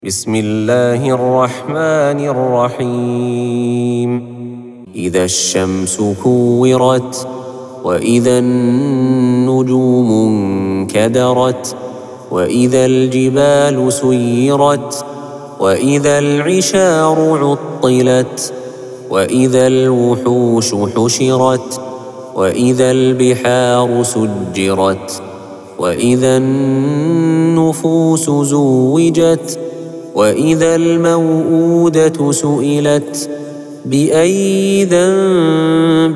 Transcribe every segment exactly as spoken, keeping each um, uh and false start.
بسم الله الرحمن الرحيم إذا الشمس كورت وإذا النجوم انكدرت وإذا الجبال سيرت وإذا العشار عطلت وإذا الوحوش حشرت وإذا البحار سجرت وإذا النفوس زوجت وإذا الموءودة سئلت بأي ذنب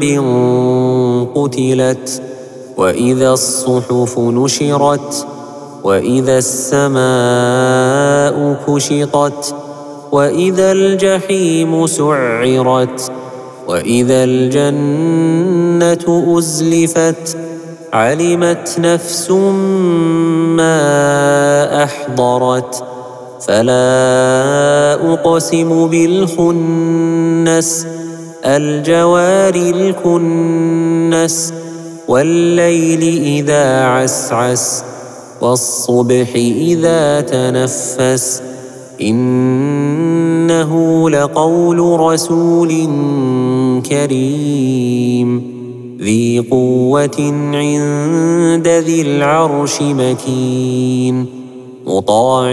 قتلت وإذا الصحف نشرت وإذا السماء كشطت وإذا الجحيم سعرت وإذا الجنة أزلفت علمت نفس ما أحضرت فلا أقسم بالخنس الجوار الكنس والليل إذا عسعس والصبح إذا تنفس إنه لقول رسول كريم ذي قوة عند ذي العرش مكين مطاع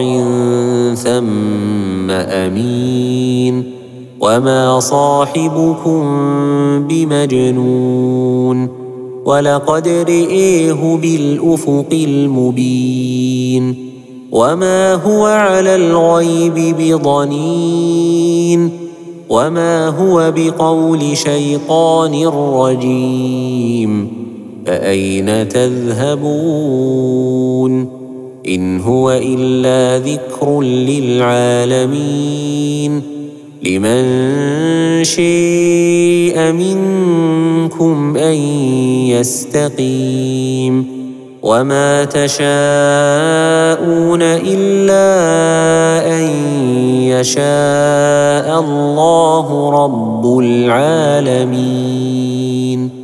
ثم أمين وما صاحبكم بمجنون ولقد رئيه بالأفق المبين وما هو على الغيب بضنين وما هو بقول شيطان رجيم فأين تذهبون إن هو إلا ذكر للعالمين لمن شاء منكم أن يستقيم وما تشاءون إلا أن يشاء الله رب العالمين.